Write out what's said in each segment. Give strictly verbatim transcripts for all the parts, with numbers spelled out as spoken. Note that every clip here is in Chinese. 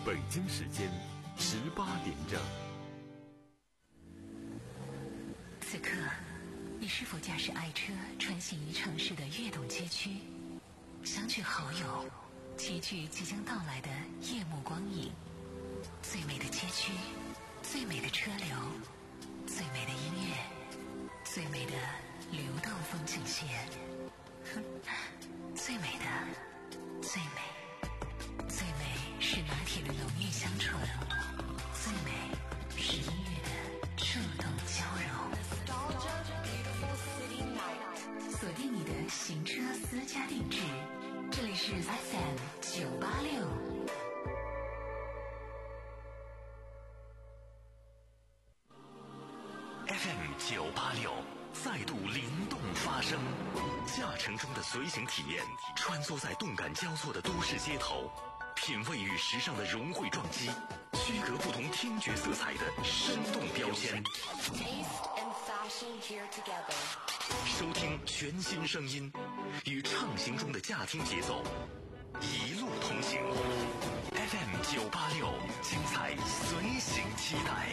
北京时间十八点整。 此刻，你是否驾驶爱车穿行于城市的跃动街区，相聚好友，齐聚即将到来的夜幕光影？最美的街区，最美的车流，最美的音乐，最美的流动风景线，哼，最美的，最美，最美是拿铁的浓郁香醇，最美是音乐的触动交融。锁定你的行车私家定制，这里是 F M 九八六。 F M 九八六再度灵动发声，驾乘中的随行体验，穿梭在动感交错的都市街头，品味与时尚的融汇撞击，区隔不同听觉色彩的生动标签。收听全新声音，与畅行中的驾听节奏，一路同行。F M 九八六，精彩随行期待。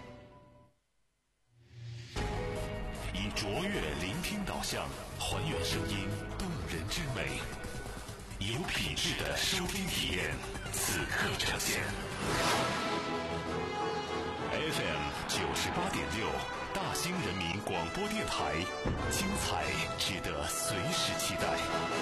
以卓越聆听导向，还原声音动人之美，有品质的收听体验，此刻呈现。F M 九十八点六，大兴人民广播电台，精彩值得随时期待。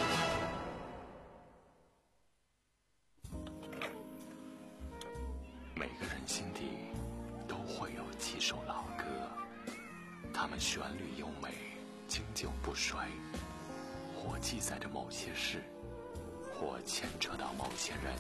每个人心底都会有几首老歌，它们旋律优美，经久不衰，或记载着某些事，或牵扯到某些人。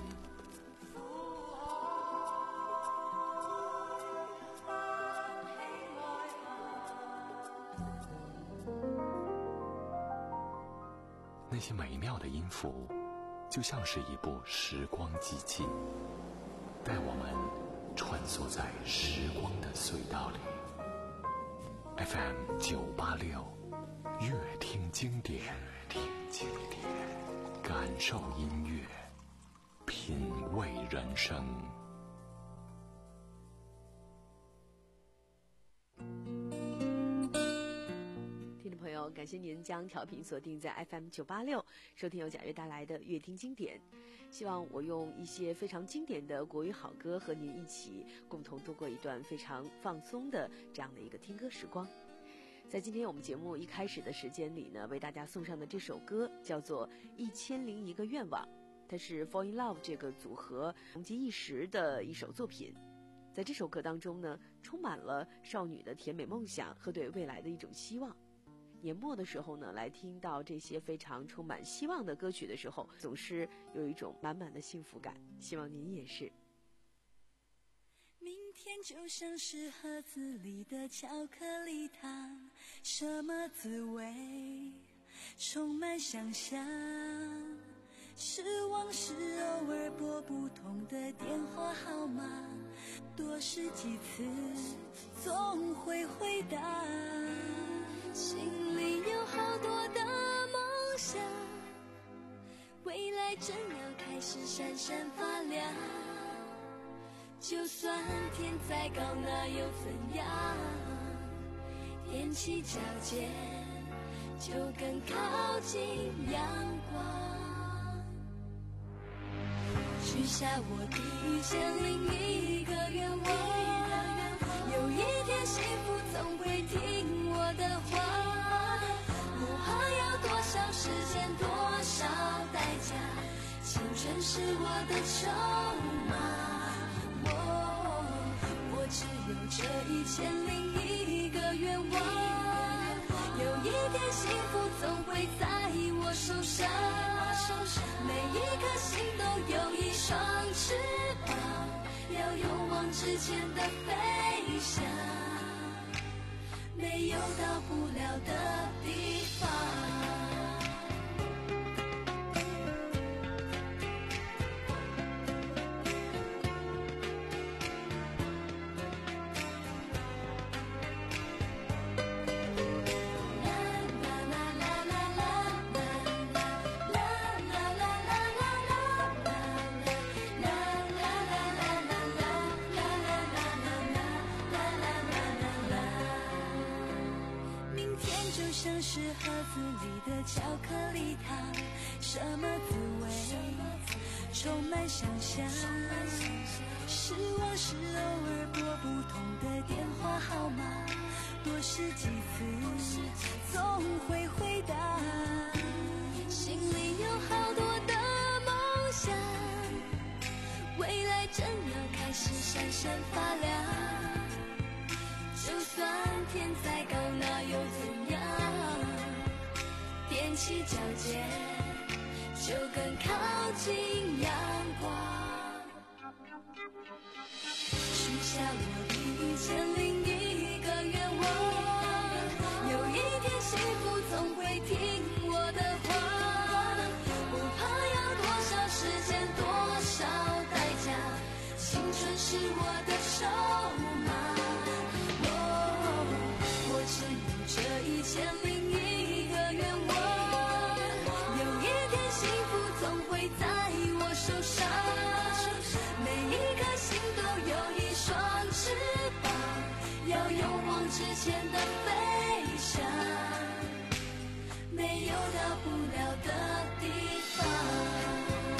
那些美妙的音符，就像是一部时光机器，带我们穿梭在时光的隧道里。F M 九八六，乐听经典，听经典，感受音乐，品味人生。 听众朋友，感谢您将调频锁定在 F M 九八六，收听由贾悦带来的乐听经典。希望我用一些非常经典的国语好歌和您一起共同度过一段非常放松的这样的一个听歌时光。在今天我们节目一开始的时间里呢，为大家送上的这首歌叫做《一千零一个愿望》，它是 Fall in Love 这个组合红极一时的一首作品。在这首歌当中呢，充满了少女的甜美梦想和对未来的一种希望。年末的时候呢，来听到这些非常充满希望的歌曲的时候，总是有一种满满的幸福感，希望您也是。 明天就像是盒子里的巧克力糖，什么滋味充满想象，失望是偶尔拨不通的电话号码，多试几次总会回答，心里有好多的梦想，未来正要开始闪闪发亮，就算天再高那又怎样，踮起脚尖就更靠近阳光，许下我的一千零一个愿望，有一天幸福总会听我的话，不怕要多少时间多少代价，青春是我的筹码，我只有这一千零一个愿望，有一天幸福总会在我手上，每一颗心都有一双翅膀，要勇往直前的飞翔，没有到不了的地方。啦啦啦啦啦啦啦啦啦啦啦啦啦啦像是盒子里的巧克力糖，什么滋味充满想象。失望是偶尔拨不通的电话号码，多试几次总会回答。心里有好多的梦想，未来正要开始闪闪发亮。就算天再高那又怎样，踮起脚尖就更靠近阳光。许下我一千零一个愿望，有一天幸福总会听我的话，不怕要多少时间多少代价，青春是我的筹码。我只有这一千零一个愿望，有一天幸福总会在我手上，每一颗心都有一双翅膀，要勇往直前的飞翔，没有到不了的地方。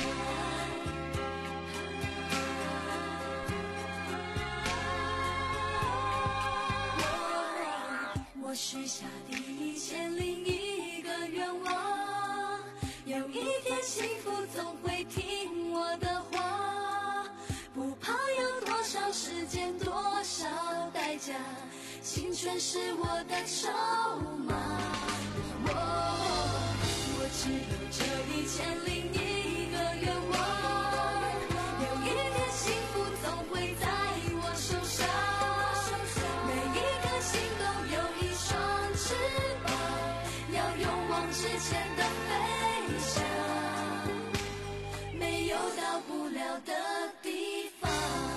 我许下第一千零一个愿望，有一天幸福总会听我的话，不怕要多少时间多少代价，青春是我的筹码。我我只有这一千零一个愿望，有一天幸福总会在我手上，每一颗心都有一双翅膀，要勇往直前的飞翔，没有到不了的地方。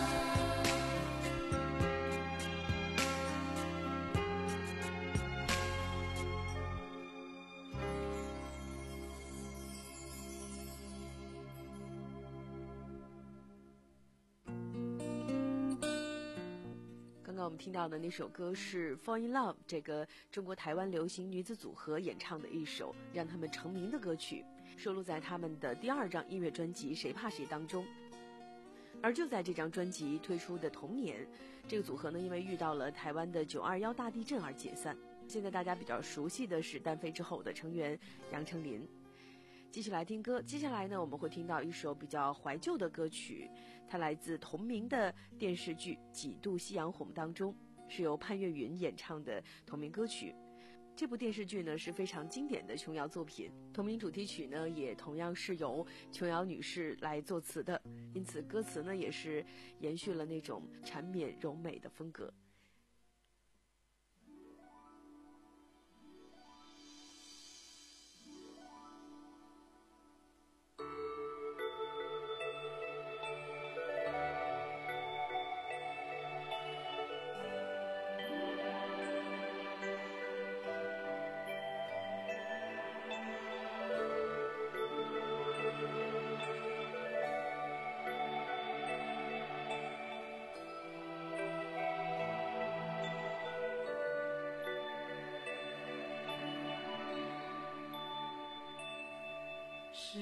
刚刚我们听到的那首歌是 Fall in Love 这个中国台湾流行女子组合演唱的一首让他们成名的歌曲，收录在他们的第二张音乐专辑《谁怕谁》当中。而就在这张专辑推出的同年，这个组合呢因为遇到了台湾的九二一大地震而解散。现在大家比较熟悉的是单飞之后的成员杨丞琳。继续来听歌，接下来呢我们会听到一首比较怀旧的歌曲，它来自同名的电视剧《几度夕阳红》当中，是由潘越云演唱的同名歌曲。这部电视剧呢是非常经典的琼瑶作品，同名主题曲呢也同样是由琼瑶女士来作词的，因此歌词呢也是延续了那种缠绵柔美的风格。 时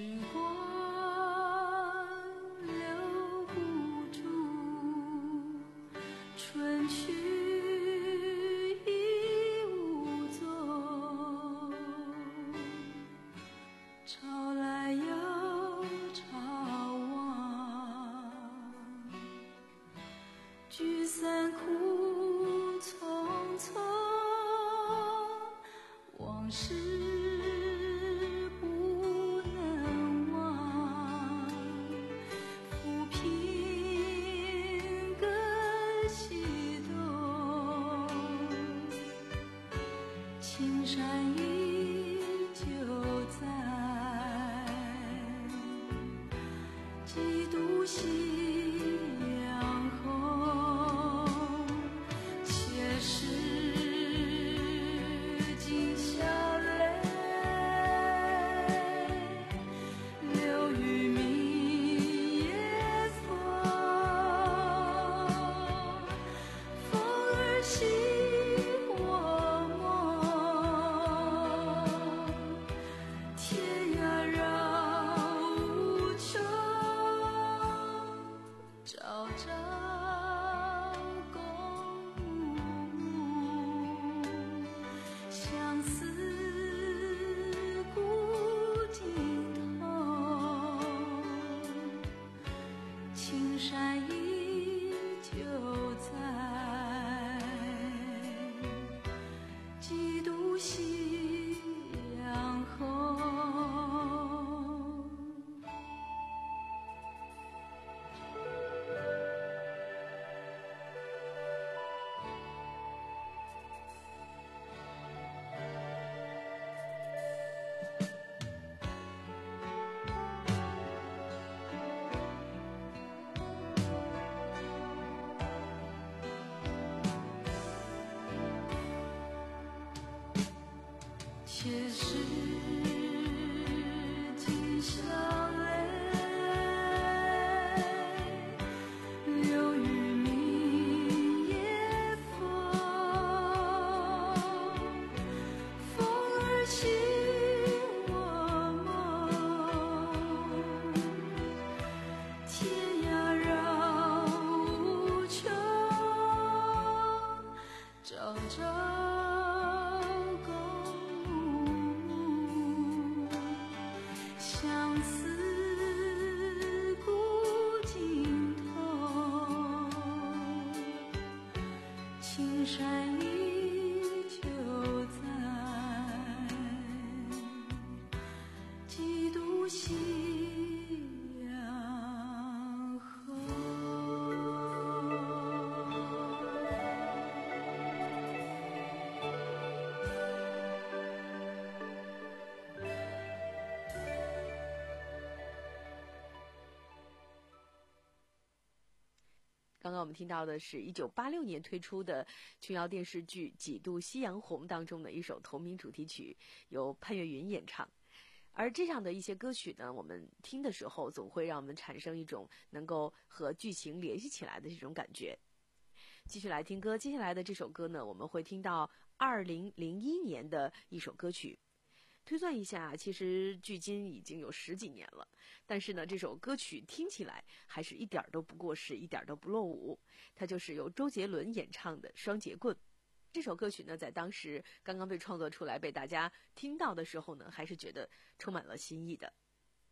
光留不住，春去已无踪，潮来又潮往，聚散苦匆匆，往事青山依旧在，几度夕阳红，且是今宵泪，流于明夜风，风儿袭我梦。 朝朝共舞，相思古今头，青山依旧在，几度夕阳后。且是今宵泪，流于明夜风，风儿轻我梦，天涯绕无穷，朝朝相思古今头，青山依旧在，几度夕阳后。 刚刚我们听到的是一九八六年推出的琼瑶电视剧《几度夕阳红》当中的一首同名主题曲，由潘越云演唱。而这样的一些歌曲呢，我们听的时候总会让我们产生一种能够和剧情联系起来的这种感觉。继续来听歌，接下来的这首歌呢，我们会听到二零零一年的一首歌曲。推算一下，其实距今已经有十几年了，但是呢，这首歌曲听起来还是一点都不过时，一点都不落伍。它就是由周杰伦演唱的《双截棍》。这首歌曲呢，在当时刚刚被创作出来，被大家听到的时候呢，还是觉得充满了新意的。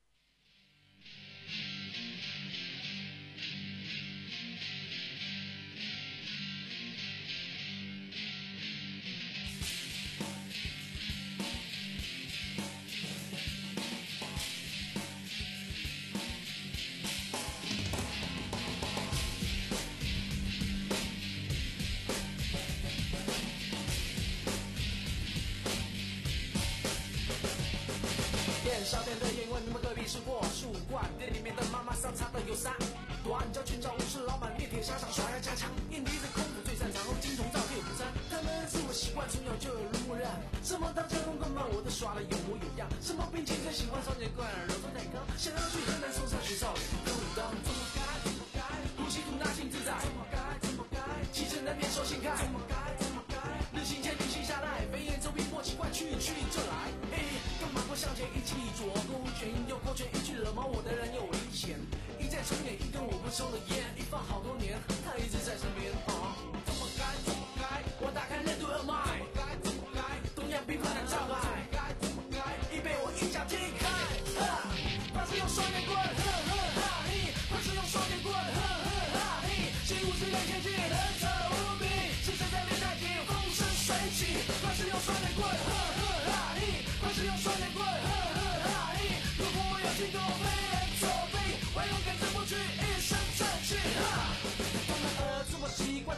小店的烟问你们隔壁是货树罐，店里面的妈妈桑擦的有三短脚群找武士老板面铁砂掌耍呀家常，印尼的空腹最擅长，金铜造铁午餐。他们是我习惯，从小就耳濡目染。什么当家公公嘛，我都耍的有模有样。什么兵器最喜欢双截棍，柔中带刚，想要去河南嵩山学少林武当。怎么该怎么该，呼吸吐纳心自在。怎么该怎么该，气质难免手心开。怎么该怎么该，日行前女性下来，飞檐走壁莫奇怪，去去就来。嘿，干嘛不向前一起左勾拳右勾拳，一句惹毛我的人有危险。一再重演一根我不抽的烟，一放好多年，他一直在身边。啊，怎么该怎么该，我打开任督二脉。怎么该怎么该，东亚病不能招牌。怎么该怎么该，已被我一脚踢开。哈，发誓用双截棍，呵呵哈嘿，发誓用双截棍，呵呵哈嘿，习武之类前进，人手无比，是谁在练太极，风生水起。发誓用双截棍，呵呵哈嘿，发誓用双截棍，呵呵哈嘿，如果我有心动，非人作弊，我勇敢自不屈，一身正气。哈，他们儿子我习惯。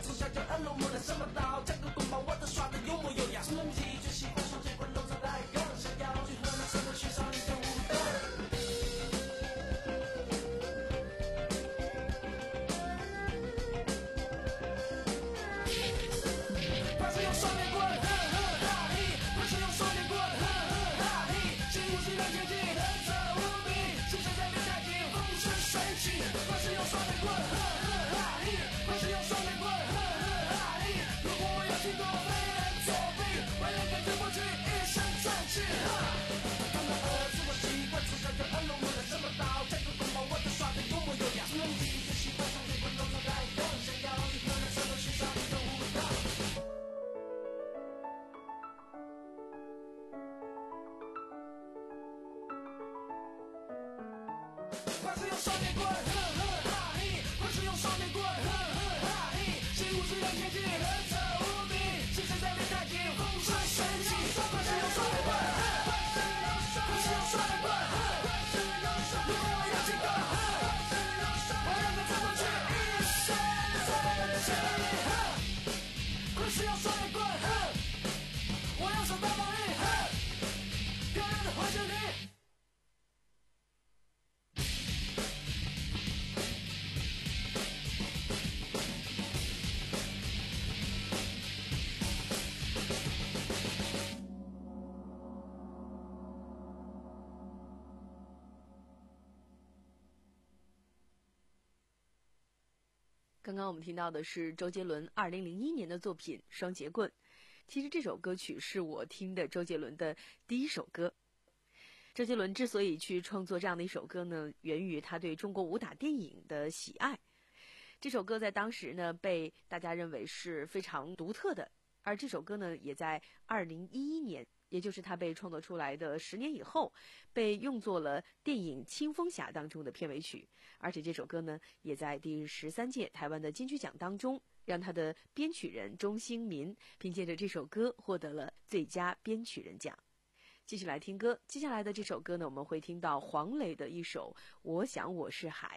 刚刚我们听到的是周杰伦二零零一年的作品《双节棍》。其实这首歌曲是我听的周杰伦的第一首歌。周杰伦之所以去创作这样的一首歌呢，源于他对中国武打电影的喜爱。这首歌在当时呢，被大家认为是非常独特的。而这首歌呢，也在二零一一年，也就是他被创作出来的十年以后，被用作了电影《青蜂侠》当中的片尾曲。而且这首歌呢，也在第十三届台湾的金曲奖当中，让他的编曲人钟兴民凭借着这首歌获得了最佳编曲人奖。继续来听歌，接下来的这首歌呢，我们会听到黄磊的一首《我想我是海》。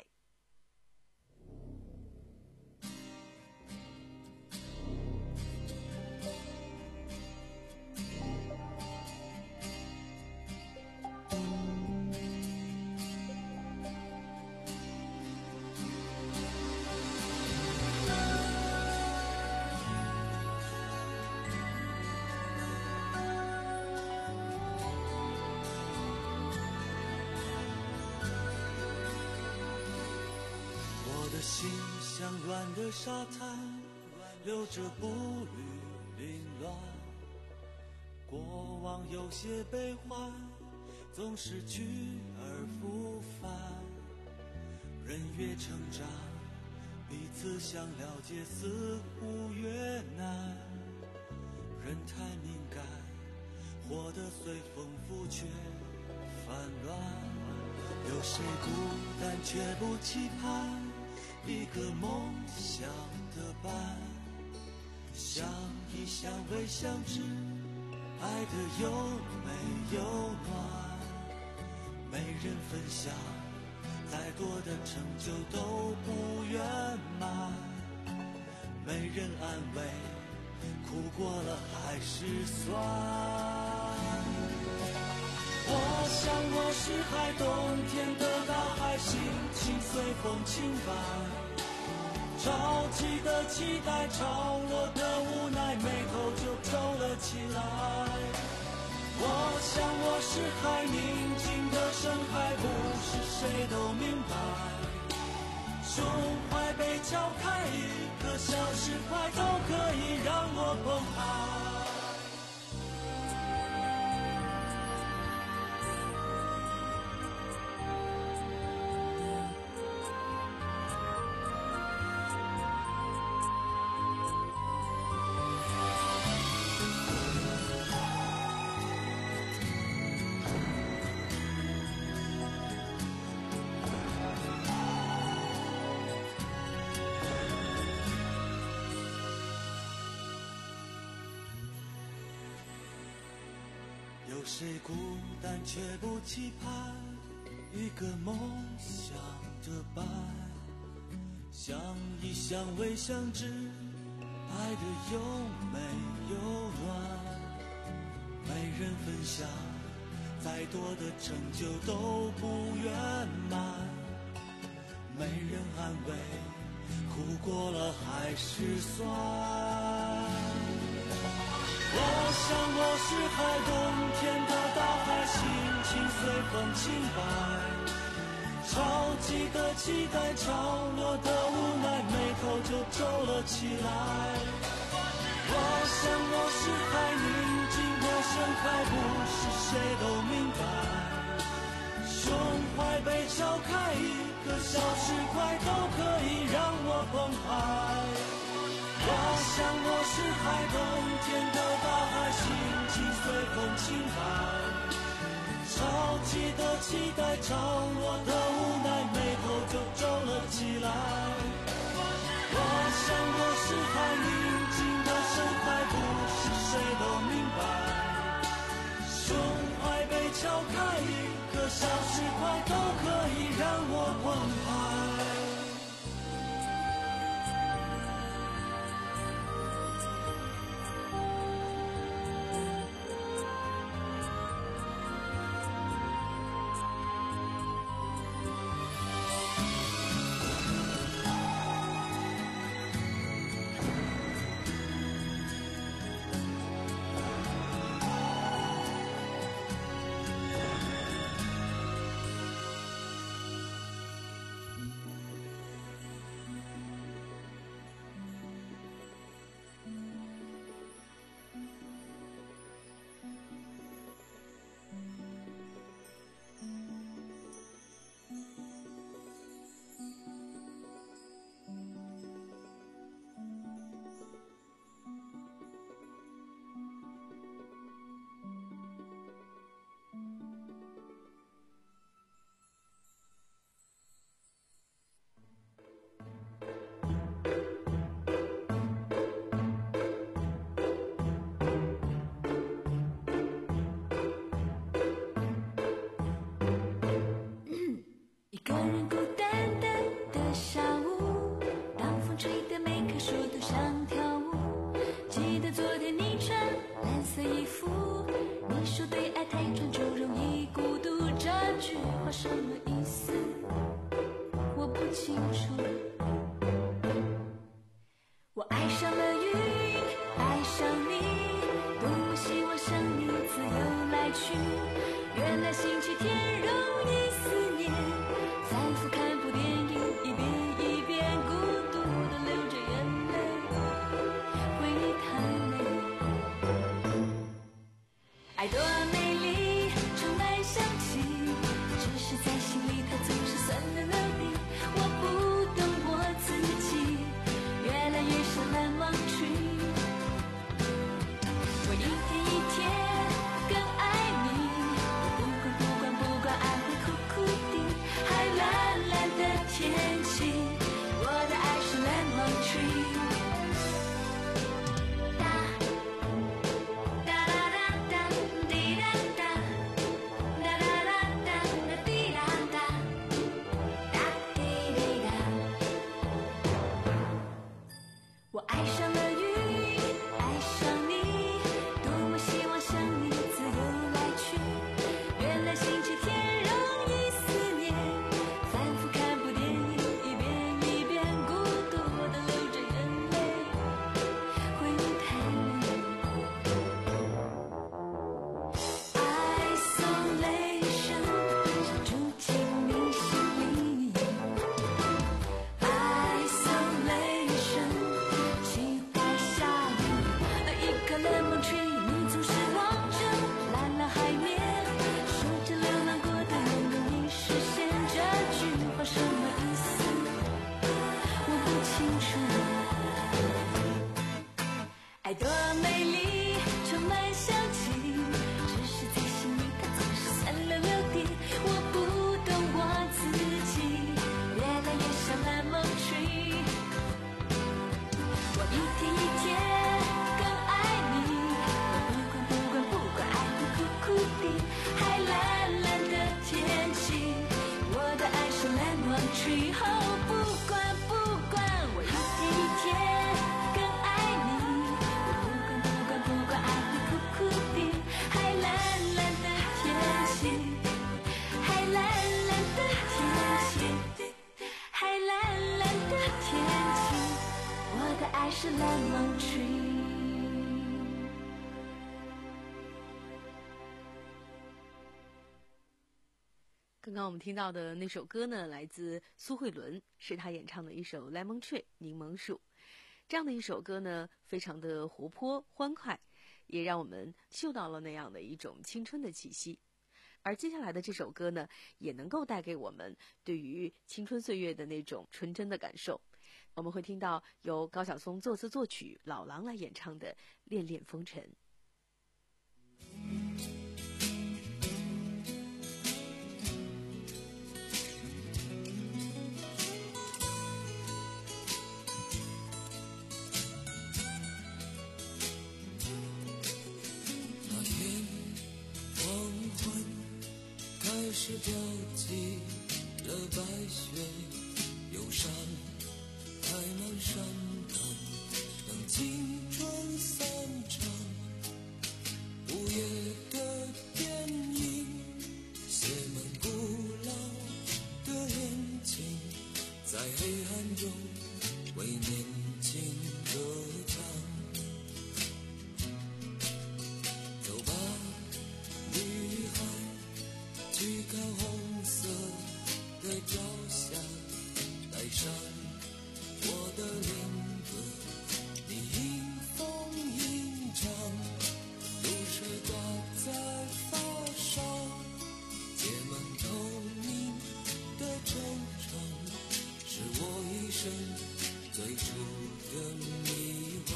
心像软的沙滩，留着步履凌乱，过往有些悲欢，总是去而复返。人越成长，彼此想了解似乎越难。人太敏感，活得随风拂却烦乱。有谁孤单却不期盼一个梦想的伴，相依相偎相知，爱的有没有暖，没人分享，再多的成就都不圆满，没人安慰，苦过了还是酸。我想我是海，冬天的大海，心情随风轻摆，着急的期待，潮落的无奈，眉头就皱了起来。我想我是海，宁静的深海，不是谁都明白，胸怀被敲开，一颗小石块都可以让我澎湃。有谁孤单却不期盼一个梦想的伴，相依相偎相知，爱的有没有暖，没人分享，再多的成就都不圆满，没人安慰，苦过了还是酸。我想我是海，冬天的大海，心情随风轻摆，着急的期待，潮落的无奈，眉头就皱了起来。我想我是海，宁静的深海，不是谁都明白，胸怀被敲开，一颗小石块都可以让我澎湃。我想我是海，冬天的大海，心情随风轻摆，着急的期待，潮落的无奈，眉头就皱了起来。我想我是海，宁静的深海，不是谁都明白，胸怀被敲开，一颗小石块都可以让我澎湃。 天，容易思念，反复看部电影，一遍一遍，孤独地流着眼泪，回忆太累。爱多美丽，充满香气，只是在心里它总是酸的流滴。我不懂我自己，越来越像蓝芒tree。我一天一天更爱你，不管不管不管，爱会哭哭地，还蓝蓝的天气，我的爱是蓝芒tree。我爱上了雨，爱上你，多么希望像你自由来去。原来星期天容易思念，反复看部电影，一遍一遍，孤独地流着眼泪，回忆太累。Isolation 想住进你心里。Isolation 期待下雨的一颗 lemon tree， 你总是望着蓝蓝海面，说着流浪过的人容易实现。这句话什么意思？我不清楚。爱多美丽，充满香气，只是在心里它总是酸溜溜的。我不懂我自己，越来越像蓝芒tree。我一天一天更爱你，我不管不管不管，爱会哭哭地，还蓝蓝的天气，我的爱是蓝芒tree。哦，不管不管，我一天一天更爱你，我不管不管不管，爱会哭哭地，还蓝蓝的天气，还蓝蓝的天气，还蓝蓝的天气，我的爱是蓝芒tree。 刚刚我们听到的那首歌呢，来自苏慧伦，是她演唱的一首《Lemon Tree》柠檬树。这样的一首歌呢，非常的活泼欢快，也让我们嗅到了那样的一种青春的气息。而接下来的这首歌呢，也能够带给我们对于青春岁月的那种纯真的感受。我们会听到由高晓松作词作曲，老狼来演唱的《恋恋风尘》。 那天黄昏开始飘起了白雪，忧伤开满山岗，等青春散场。午夜的电影写满古老的恋情，在黑暗中为年轻歌唱。走吧，女孩，去看红色的朝霞，带上我的恋歌，你迎风吟唱，露水挂在发梢，结满透明的惆怅，是我一生最初的迷惘。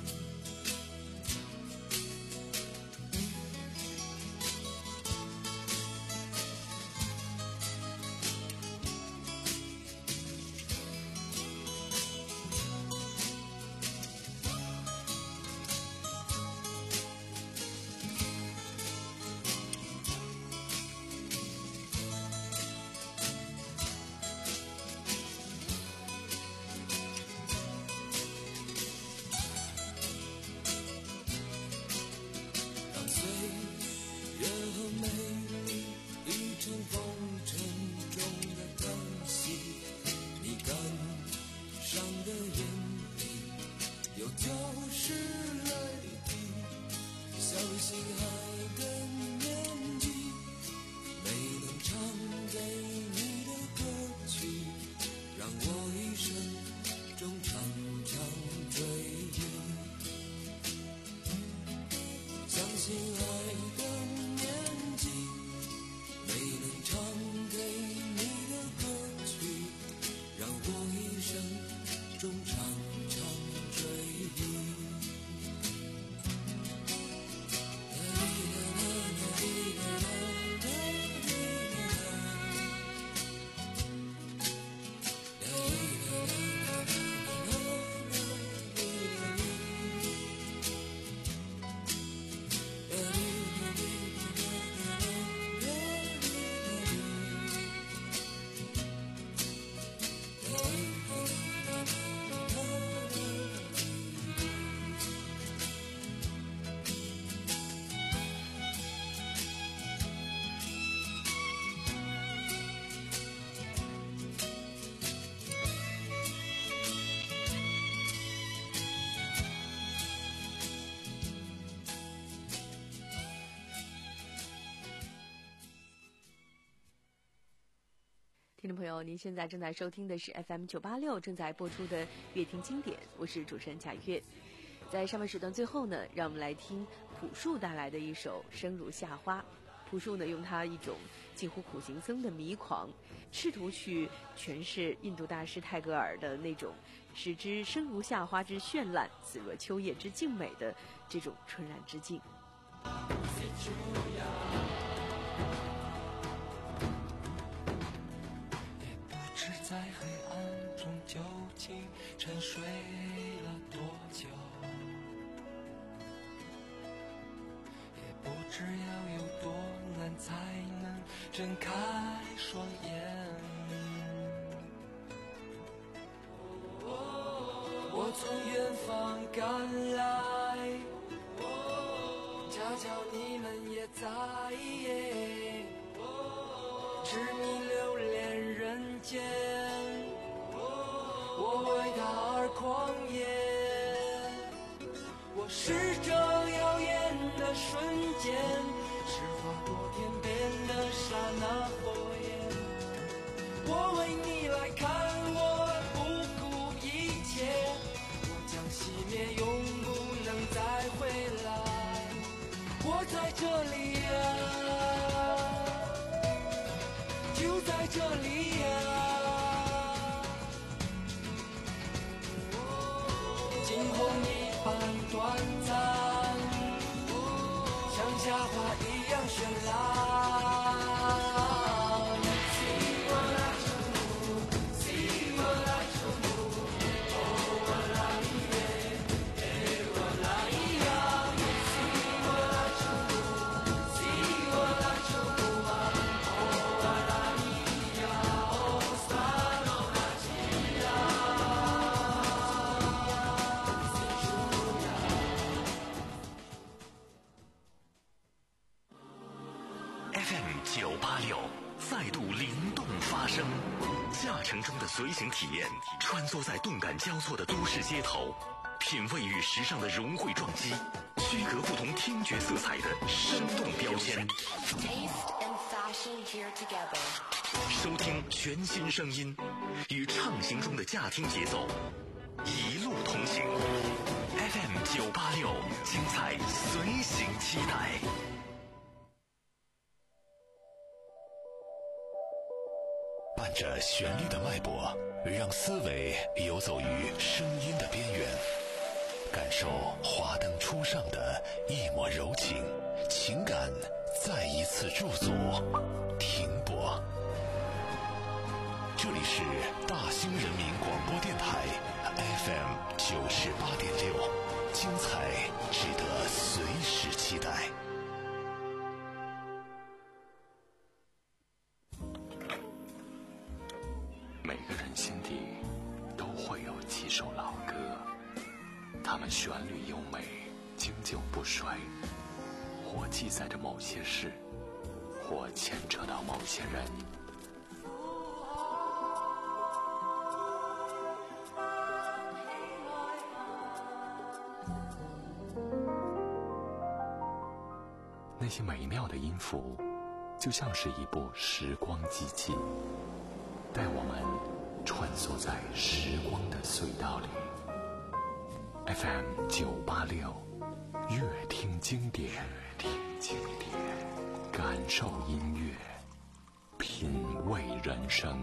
就是泪滴，小心海的年纪，没听众朋友，您现在正在收听的是 F M 九八六正在播出的乐听经典，我是主持人贾月。在上半时段最后呢，让我们来听朴树带来的一首《生如夏花》。朴树呢，用他一种近乎苦行僧的迷狂，试图去诠释印度大师泰戈尔的那种使之生如夏花之绚烂，死若秋叶之静美的这种纯然之境。 在黑暗中究竟沉睡了多久，也不知要有多难才能睁开双眼。我从远方赶来，恰巧你们也在，知你留恋人间，我为他而狂野。我是这耀眼的瞬间，是划过天边的刹那火焰。我为你来看，我不顾一切，我将熄灭，永不能再回来。我在这里啊，就在这里啊，惊鸿一般短暂，像夏花一样绚烂。 九八六再度灵动发声，驾乘中的随行体验，穿梭在动感交错的都市街头，品味与时尚的融汇撞击，区隔不同听觉色彩的生动标签。收听全新声音，与畅行中的驾听节奏，一路同行。F M 九八六，精彩随行期待。伴着旋律的脉搏，让思维游走于声音的边缘，感受华灯初上的一抹柔情，情感再一次驻足停泊。这里是大兴人民广播电台 F M 九十八点六，精彩值得随时期待。每个人心底都会有几首老歌，它们旋律优美，经久不衰，或记载着某些事，或牵扯到某些人。那些美妙的音符，就像是一部时光机器，带我们穿梭在时光的隧道里。 F M 九八六，乐听经典，乐听经典，感受音乐，品味人生。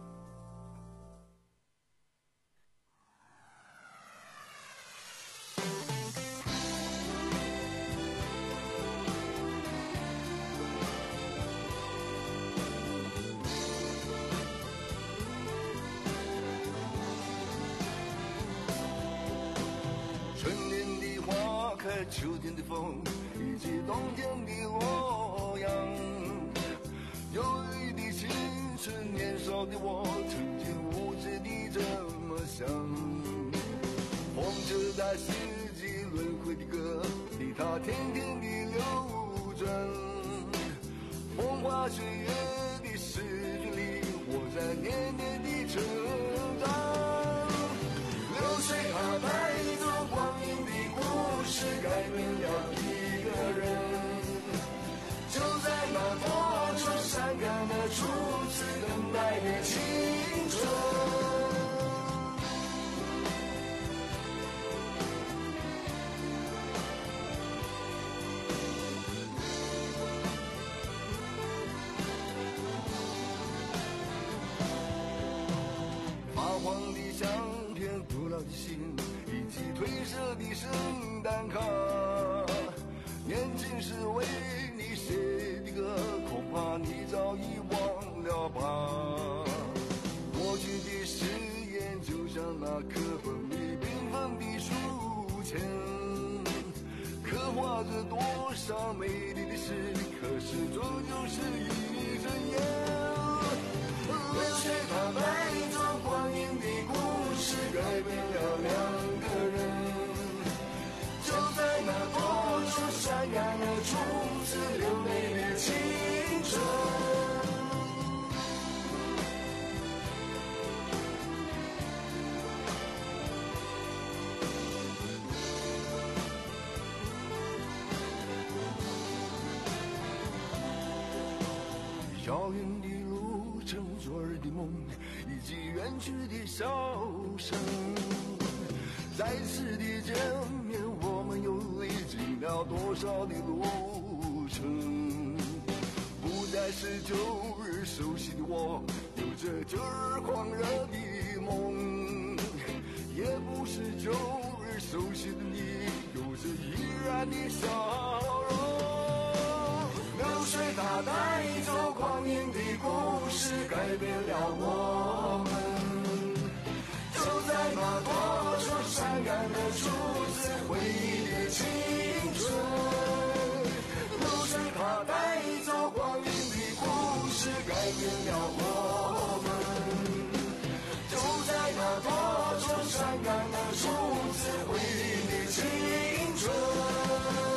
秋天的风，以及冬天的洛阳。忧郁的青春，年少的我，曾经无知地这么想。风车在四季轮回的歌里，它天天地流转。风花雪月的诗句里，我在年年地成长。流水它带走光阴的故事，改变了一个人。就在那多愁善感的初次等待的情的圣诞卡，年轻时为你写的歌，恐怕你早已忘了吧。过去的誓言就像那课本里缤纷的书签，刻画着多少美丽的诗，可是终究是一阵烟。流水它带走光阴的故事，改变了两个人，就在那多愁善感的初次流泪的青春。遥远的路程，昨日的梦，以及远去的笑声，再次的见面，我们又历经了多少的路程？不再是旧日熟悉的我，有着旧日狂热的梦，也不是旧日熟悉的你，有着依然的笑容。流水它带走光阴的故事，改变了我们，就在那多愁善感的初次回忆的青春。流水它带走光阴的故事，改变了我们，就在那多愁善感的初次回忆的青春。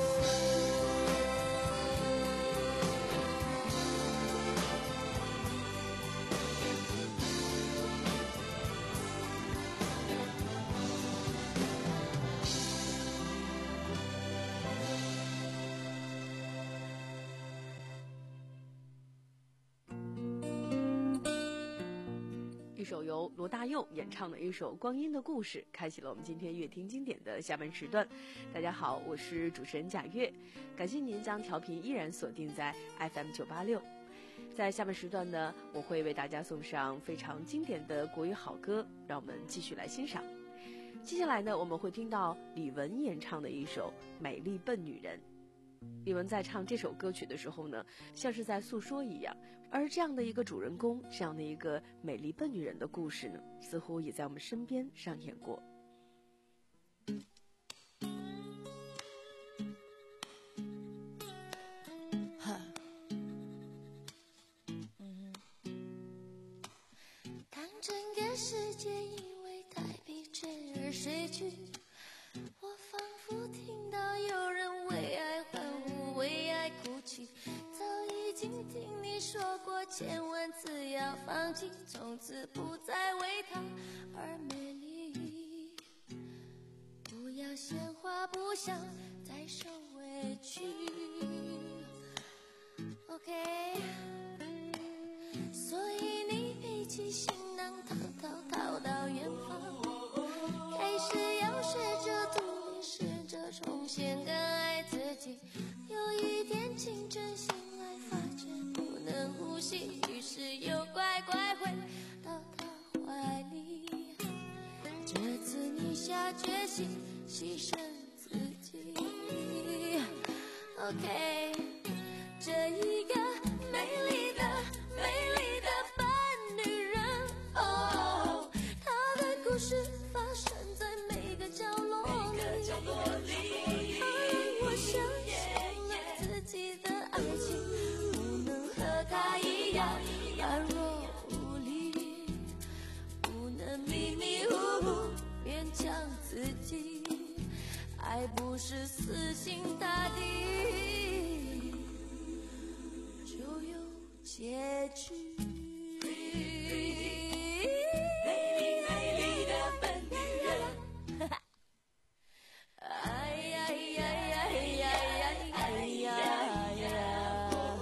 一首由罗大佑演唱的一首《光阴的故事》，开启了我们今天乐听经典的下半时段。大家好，我是主持人贾月，感谢您将调频依然锁定在 F M 九八六。在下半时段呢，我会为大家送上非常经典的国语好歌，让我们继续来欣赏。接下来呢，我们会听到李玟演唱的一首《美丽笨女人》。李玟在唱这首歌曲的时候呢，像是在诉说一样，而这样的一个主人公，这样的一个美丽笨女人的故事呢，似乎也在我们身边上演过。 当整个世界因为太疲倦而睡去，我仿佛听到有人为爱欢呼，为爱哭泣。早已经听你说过千万次要放弃，从此不再为他而美丽。不要闲话，不想再受委屈。 OK， 所以你背起行囊逃逃逃到远方，开始要学着独立，试着重新更爱自己。有一天清晨醒来，发觉不能呼吸，于是又乖乖回到他怀里。这次你下决心牺牲自己。OK， 这一个美丽的美丽的笨女人，哦，她的故事发生在每个角落里，她让我相信了自己的爱情不能和她一样软弱无力，不能迷迷糊糊勉强自己，爱不是死心塌地就有结局。美丽美丽的笨女人，哎呀呀呀呀呀哎呀呀，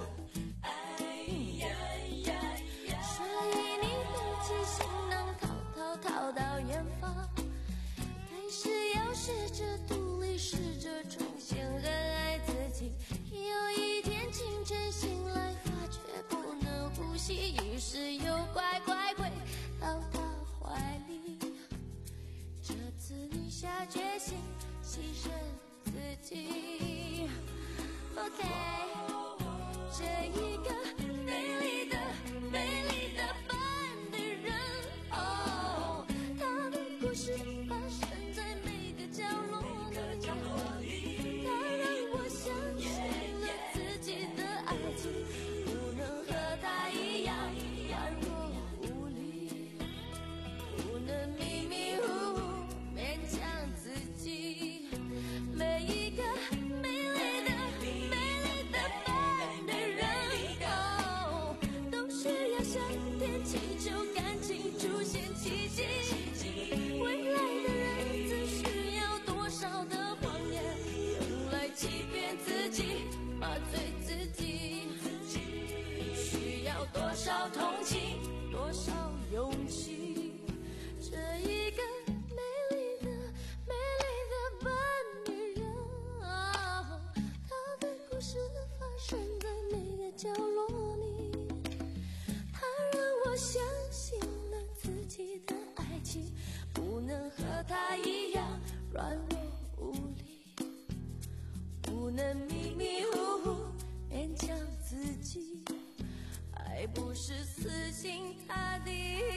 所以你背起行囊逃逃逃到远方，开始要试着独立，试着重新更爱自己。有一天清晨醒来，发觉不能呼吸，于是又乖乖回到他怀里。这次你下决心牺牲自己。 OK， 这一个美丽的美丽的笨女人，哦，她的故事发生在每个角落里，她让我相信了自己的爱情不能和她一样软弱无力，不能迷迷糊糊勉强自己。每一个美丽的美丽的笨女人，哦，都需要上天祈求感情出现奇迹。未来的人则需要多少的谎言，用来欺骗自己，麻醉自己。需要多少同情，多少勇气？这一个美丽的美丽的笨女人，哦，她的故事发生在每个角落里，她让我相信了自己的爱情不能和她一样软弱无力，不能迷迷糊糊勉强自己，爱不是死心塌地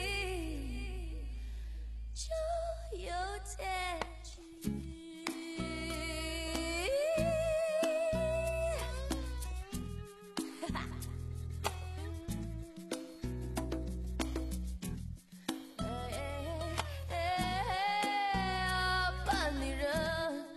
就有结局。笨女人，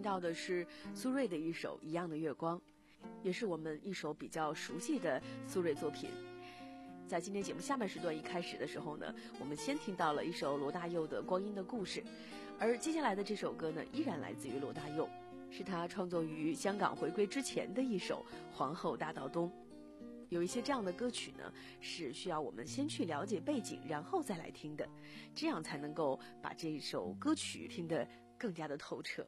到的是苏芮的一首《一样的月光》，也是我们一首比较熟悉的苏芮作品。在今天节目下半时段一开始的时候呢，我们先听到了一首罗大佑的《光阴的故事》，而接下来的这首歌呢，依然来自于罗大佑，是他创作于香港回归之前的一首《皇后大道东》。有一些这样的歌曲呢，是需要我们先去了解背景，然后再来听的，这样才能够把这首歌曲听得更加的透彻。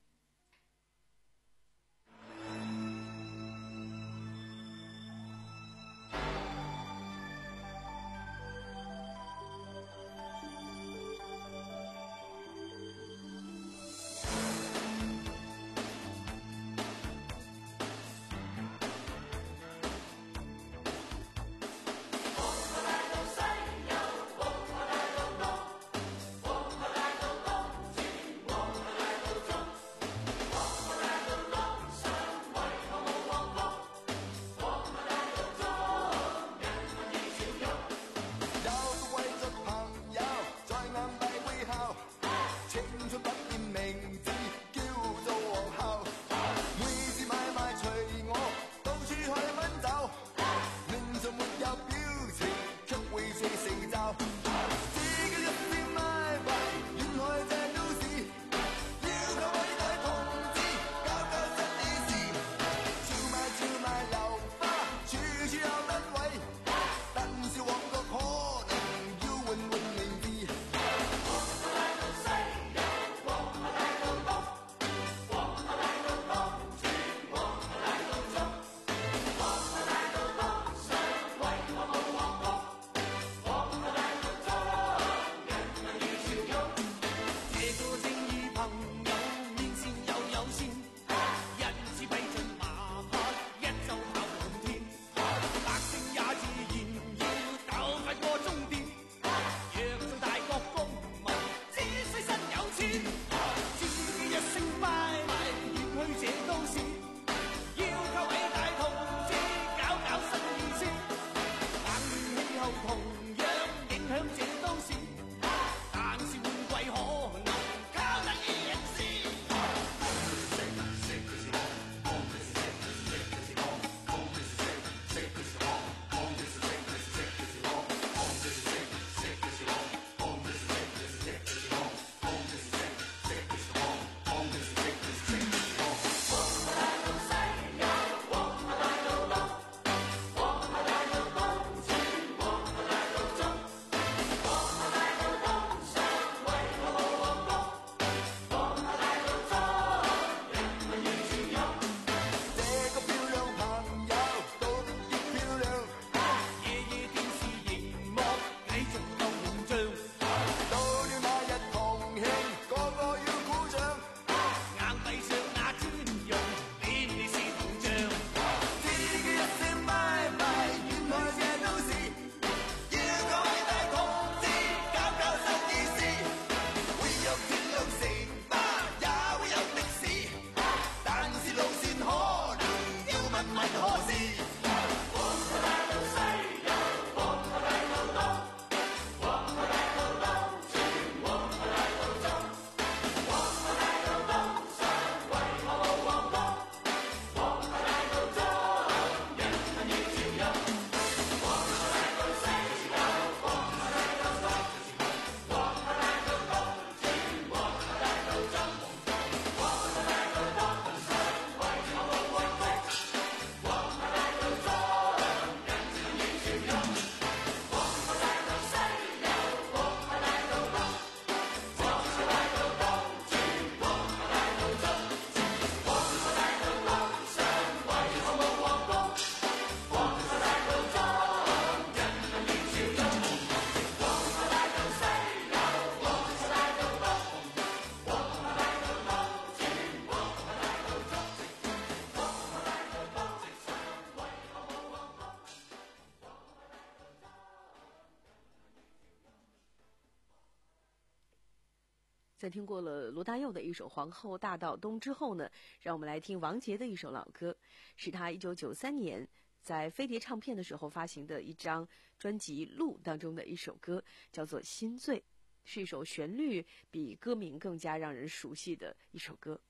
在听过了罗大佑的一首《皇后大道东》之后呢，让我们来听王杰的一首老歌，是他一九九三年在飞碟唱片的时候发行的一张专辑《路》当中的一首歌，叫做《心醉》，是一首旋律比歌名更加让人熟悉的一首歌。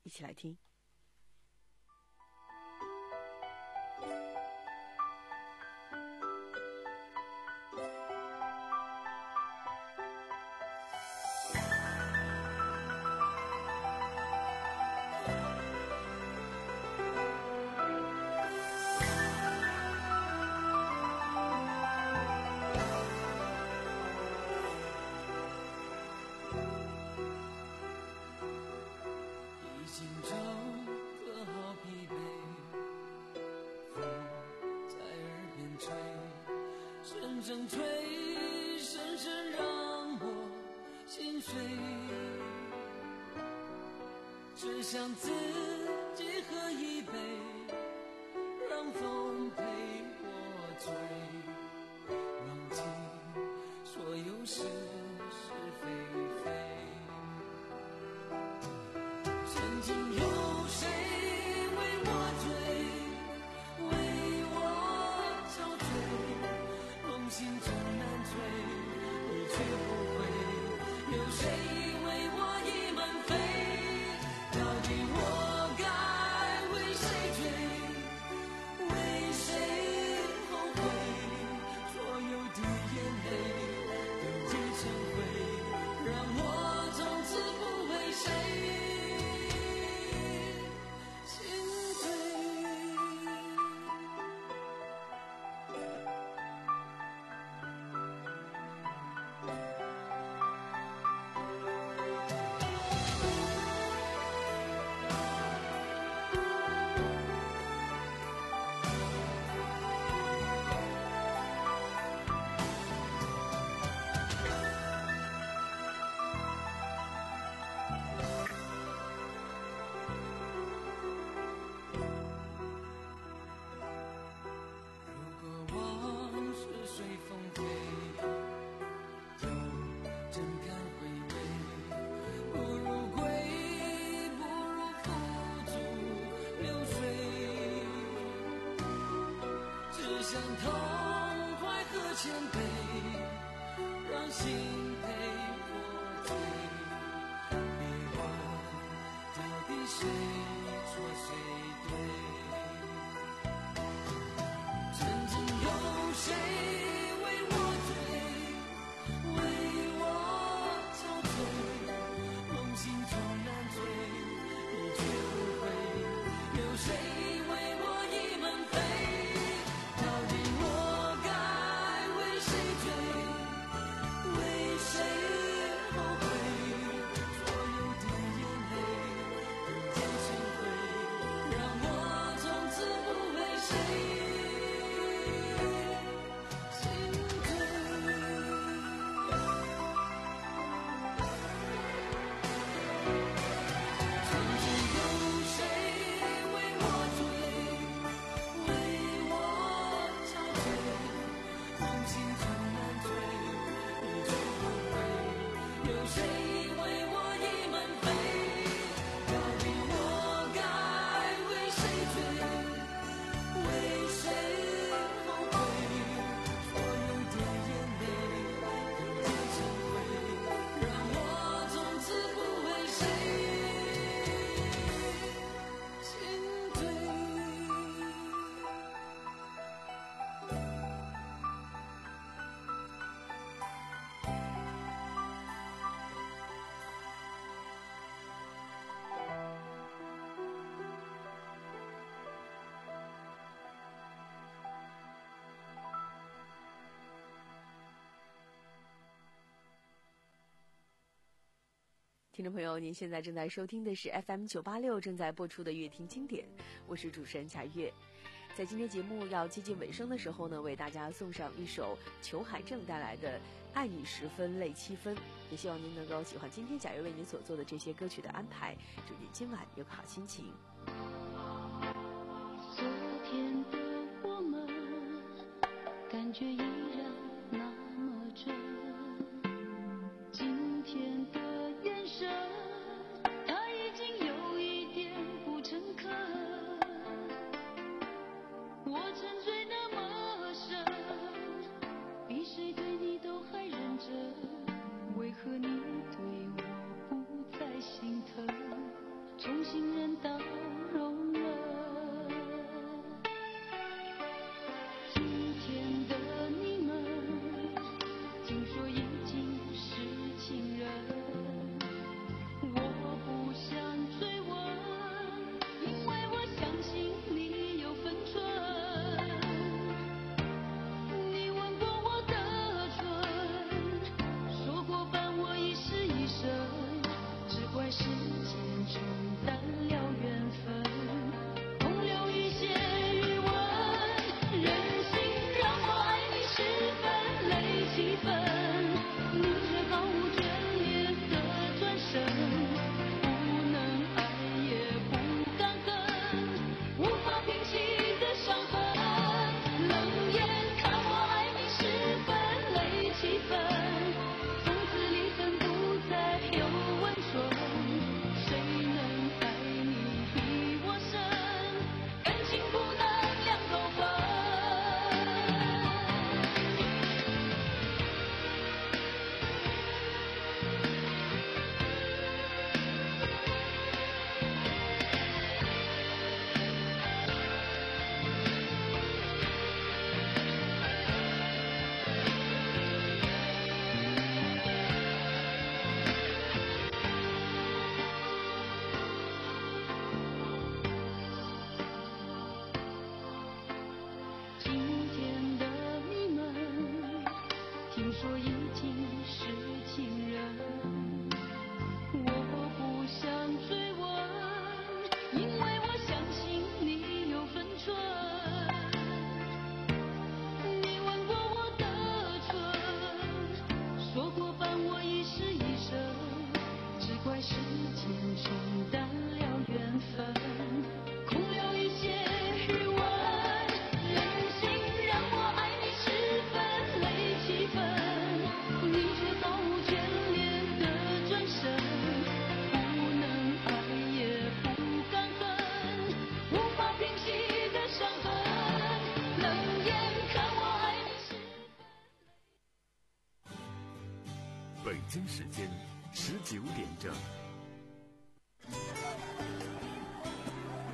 一起来听。 只想自己喝一杯，让风陪我醉，忘记所有是是非非。曾经有谁为我醉，为我憔悴，梦醒终难醉，你却不会。有谁为我倚门飞？到底我该为谁追，为谁后悔？所有的眼泪都结成灰，让我从此不为谁心醉。想痛快和谦卑，让心陪我醉。别问到底谁错谁对，曾经有谁为我醉，为我憔悴，梦醒终难醉，你却不会。有谁为我倚门飞？ 听众朋友，您现在正在收听的是 F M 九八六正在播出的乐听经典，我是主持人贾月。在今天节目要接近尾声的时候呢，为大家送上一首裘海正带来的《爱你十分泪七分》，也希望您能够喜欢今天贾月为您所做的这些歌曲的安排，祝您今晚有个好心情。 昨天的我们感觉依然那么真，今天的眼神它已经有一点不诚恳，我沉醉那么深，比谁对你都还认真，为何你对我不再心疼，重新认人说已经是情人，我不想追问，因为我相信你有分寸。你吻过我的唇，说过伴我一世一生，只怪时间冲淡了缘分，空留一些余温。任性让我爱你十分累七分，你却毫无眷恋的转身，不能爱也不敢恨，无法平息的伤痕，冷眼看我爱你十分累。 北京时间十九点整。